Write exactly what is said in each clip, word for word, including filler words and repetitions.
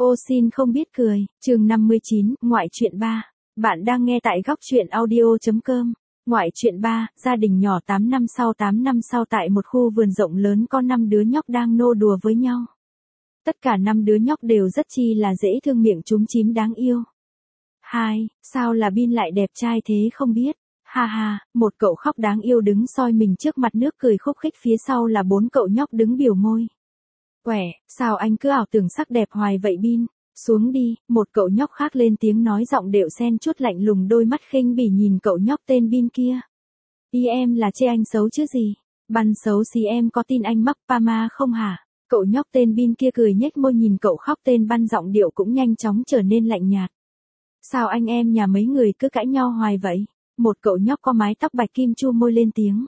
Ô xin không biết cười, chương năm mươi chín, ngoại truyện ba. Bạn đang nghe tại góc truyện audio.com. Ngoại truyện ba, gia đình nhỏ tám năm sau tám năm sau tại một khu vườn rộng lớn có năm đứa nhóc đang nô đùa với nhau. Tất cả năm đứa nhóc đều rất chi là dễ thương, miệng chúm chím đáng yêu. Hai, sao là Bin lại đẹp trai thế không biết. Ha ha, một cậu khóc đáng yêu đứng soi mình trước mặt nước cười khúc khích, phía sau là bốn cậu nhóc đứng biểu môi. Quẻ, sao anh cứ ảo tưởng sắc đẹp hoài vậy Bin, xuống đi, một cậu nhóc khác lên tiếng nói giọng đều xen chút lạnh lùng, đôi mắt khinh bỉ nhìn cậu nhóc tên Bin kia. Ý em là chê anh xấu chứ gì, Băn xấu xí em có tin anh mắc Pama không hả? Cậu nhóc tên Bin kia cười nhếch môi nhìn cậu khóc tên Băn, giọng điệu cũng nhanh chóng trở nên lạnh nhạt. Sao anh em nhà mấy người cứ cãi nhau hoài vậy? Một cậu nhóc có mái tóc bạch kim chu môi lên tiếng.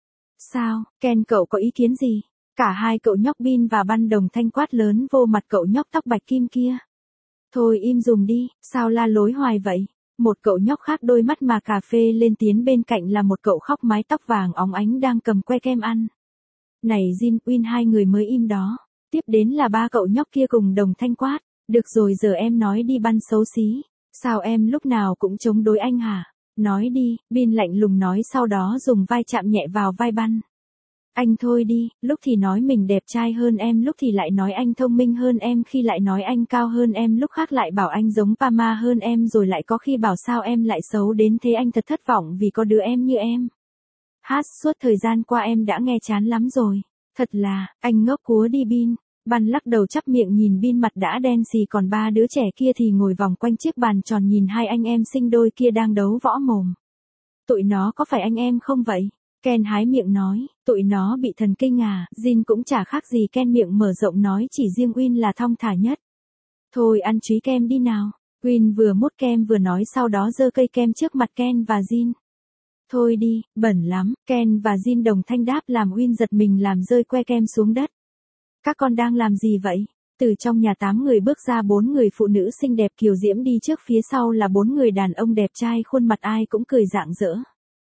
Sao, Ken cậu có ý kiến gì? Cả hai cậu nhóc Bin và Băn đồng thanh quát lớn vô mặt cậu nhóc tóc bạch kim kia. Thôi im dùm đi, sao la lối hoài vậy? Một cậu nhóc khác đôi mắt mà cà phê lên tiếng, bên cạnh là một cậu khóc mái tóc vàng óng ánh đang cầm que kem ăn. Này Jin, Win, hai người mới im đó. Tiếp đến là ba cậu nhóc kia cùng đồng thanh quát. Được rồi, giờ em nói đi Băn xấu xí. Sao em lúc nào cũng chống đối anh hả? Nói đi, Bin lạnh lùng nói, sau đó dùng vai chạm nhẹ vào vai Băn. Anh thôi đi, lúc thì nói mình đẹp trai hơn em, lúc thì lại nói anh thông minh hơn em, khi lại nói anh cao hơn em, lúc khác lại bảo anh giống Pama hơn em, rồi lại có khi bảo sao em lại xấu đến thế. Anh thật thất vọng vì có đứa em như em. Hát, suốt thời gian qua em đã nghe chán lắm rồi. Thật là, anh ngốc cúa đi Bin. Băn lắc đầu chắp miệng nhìn Bin, mặt đã đen xì, còn ba đứa trẻ kia thì ngồi vòng quanh chiếc bàn tròn nhìn hai anh em sinh đôi kia đang đấu võ mồm. Tụi nó có phải anh em không vậy? Ken hái miệng nói, tụi nó bị thần kinh à? Jin cũng chả khác gì Ken, miệng mở rộng nói, chỉ riêng Win là thong thả nhất. Thôi ăn chúy kem đi nào. Win vừa mút kem vừa nói, sau đó giơ cây kem trước mặt Ken và Jin. Thôi đi, bẩn lắm. Ken và Jin đồng thanh đáp, làm Win giật mình làm rơi que kem xuống đất. Các con đang làm gì vậy? Từ trong nhà tám người bước ra bốn người phụ nữ xinh đẹp kiều diễm, đi trước phía sau là bốn người đàn ông đẹp trai, khuôn mặt ai cũng cười rạng rỡ.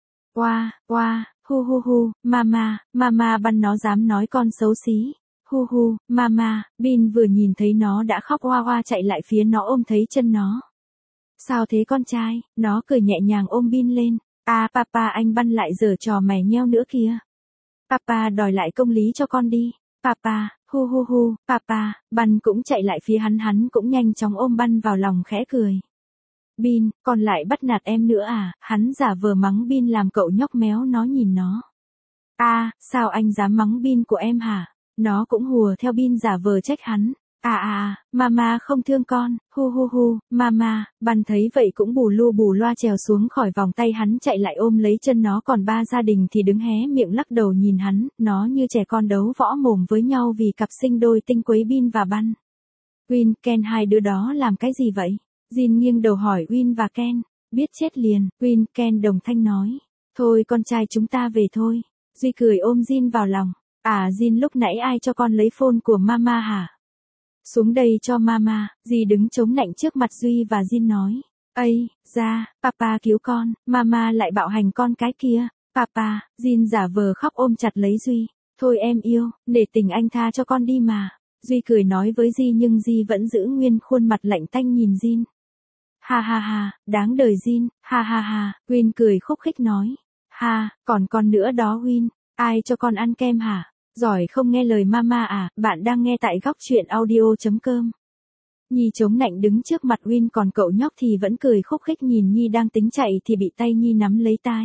Oa, oa, hu hu hu, mama, mama. Băn nó dám nói con xấu xí. Hu hu, mama. Bin vừa nhìn thấy nó đã khóc oa oa, chạy lại phía nó ôm thấy chân nó. Sao thế con trai? Nó cười nhẹ nhàng ôm Bin lên. À papa, anh Băn lại giở trò mày nheo nữa kìa. Papa đòi lại công lý cho con đi. Papa, hu hu hu, papa. Băn cũng chạy lại phía hắn, hắn cũng nhanh chóng ôm Băn vào lòng khẽ cười. Bin, con lại bắt nạt em nữa à? Hắn giả vờ mắng Bin làm cậu nhóc méo nó nhìn nó. A, à, sao anh dám mắng Bin của em hả? Nó cũng hùa theo Bin giả vờ trách hắn. À à, mama không thương con, hu hu hu, mama. Băn thấy vậy cũng bù lu bù loa trèo xuống khỏi vòng tay hắn, chạy lại ôm lấy chân nó, còn ba gia đình thì đứng hé miệng lắc đầu nhìn hắn, nó như trẻ con đấu võ mồm với nhau vì cặp sinh đôi tinh quấy Bin và Băn. Win, Ken, hai đứa đó làm cái gì vậy? Jin nghiêng đầu hỏi Win và Ken. Biết chết liền, Win, Ken đồng thanh nói. Thôi con trai chúng ta về thôi. Duy cười ôm Jin vào lòng. À Jin, lúc nãy ai cho con lấy phone của mama hả? Xuống đây cho mama. Dì đứng chống nạnh trước mặt Duy và Jin nói. Ây, ra, papa cứu con, mama lại bạo hành con cái kia. Papa, Jin giả vờ khóc ôm chặt lấy Duy. Thôi em yêu, để tình anh tha cho con đi mà. Duy cười nói với Di, nhưng Di vẫn giữ nguyên khuôn mặt lạnh tanh nhìn Jin. Ha ha ha, đáng đời Jin, ha ha ha. Win cười khúc khích nói. Ha, còn con nữa đó Win, ai cho con ăn kem hả? Giỏi không nghe lời mama à? Bạn đang nghe tại góc truyện audio.com. Nhi chống nạnh đứng trước mặt Win, còn cậu nhóc thì vẫn cười khúc khích nhìn Nhi đang tính chạy thì bị tay Nhi nắm lấy tai.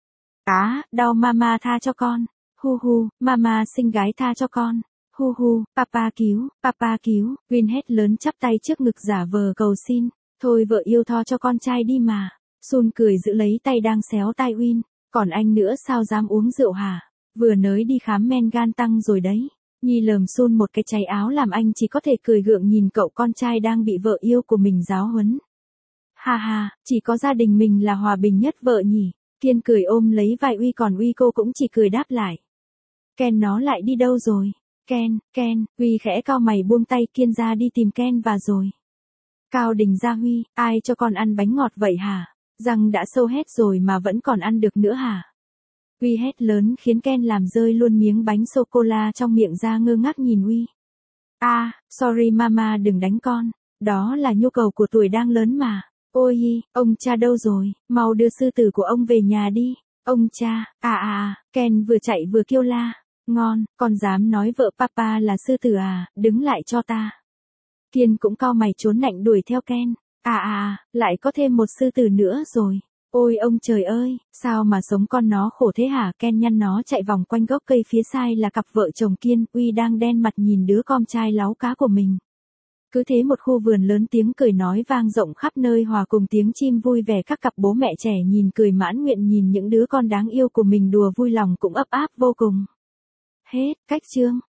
Á, đau mama tha cho con. Hu hu, mama xinh gái tha cho con. Hu hu, papa cứu, papa cứu. Win hét lớn chắp tay trước ngực giả vờ cầu xin. Thôi vợ yêu tha cho con trai đi mà. Sun cười giữ lấy tay đang xéo tai Win. Còn anh nữa sao dám uống rượu hả? Vừa nới đi khám men gan tăng rồi đấy. Nhi lườm Sun một cái cháy áo làm anh chỉ có thể cười gượng nhìn cậu con trai đang bị vợ yêu của mình giáo huấn. Ha ha, chỉ có gia đình mình là hòa bình nhất vợ nhỉ. Kiên cười ôm lấy vai Uy, còn Uy cô cũng chỉ cười đáp lại. Ken nó lại đi đâu rồi? Ken, Ken, Uy khẽ cau mày buông tay Kiên ra đi tìm Ken và rồi. Cao Đình ra Huy, ai cho con ăn bánh ngọt vậy hả? Răng đã sâu hết rồi mà vẫn còn ăn được nữa hả? Huy hét lớn khiến Ken làm rơi luôn miếng bánh sô-cô-la trong miệng ra, ngơ ngác nhìn Huy. À, sorry mama, đừng đánh con. Đó là nhu cầu của tuổi đang lớn mà. Ôi hi, ông cha đâu rồi, mau đưa sư tử của ông về nhà đi. Ông cha, à à à, Ken vừa chạy vừa kêu la. Ngon, con dám nói vợ papa là sư tử à, đứng lại cho ta. Kiên cũng cau mày trốn nạnh đuổi theo Ken. À à à, lại có thêm một sư tử nữa rồi. Ôi ông trời ơi, sao mà sống con nó khổ thế hả? Ken nhăn nó chạy vòng quanh gốc cây phía sai là cặp vợ chồng Kiên, Uy đang đen mặt nhìn đứa con trai láu cá của mình. Cứ thế một khu vườn lớn tiếng cười nói vang rộng khắp nơi hòa cùng tiếng chim vui vẻ, các cặp bố mẹ trẻ nhìn cười mãn nguyện nhìn những đứa con đáng yêu của mình đùa vui lòng cũng ấp áp vô cùng. Hết, cách chương.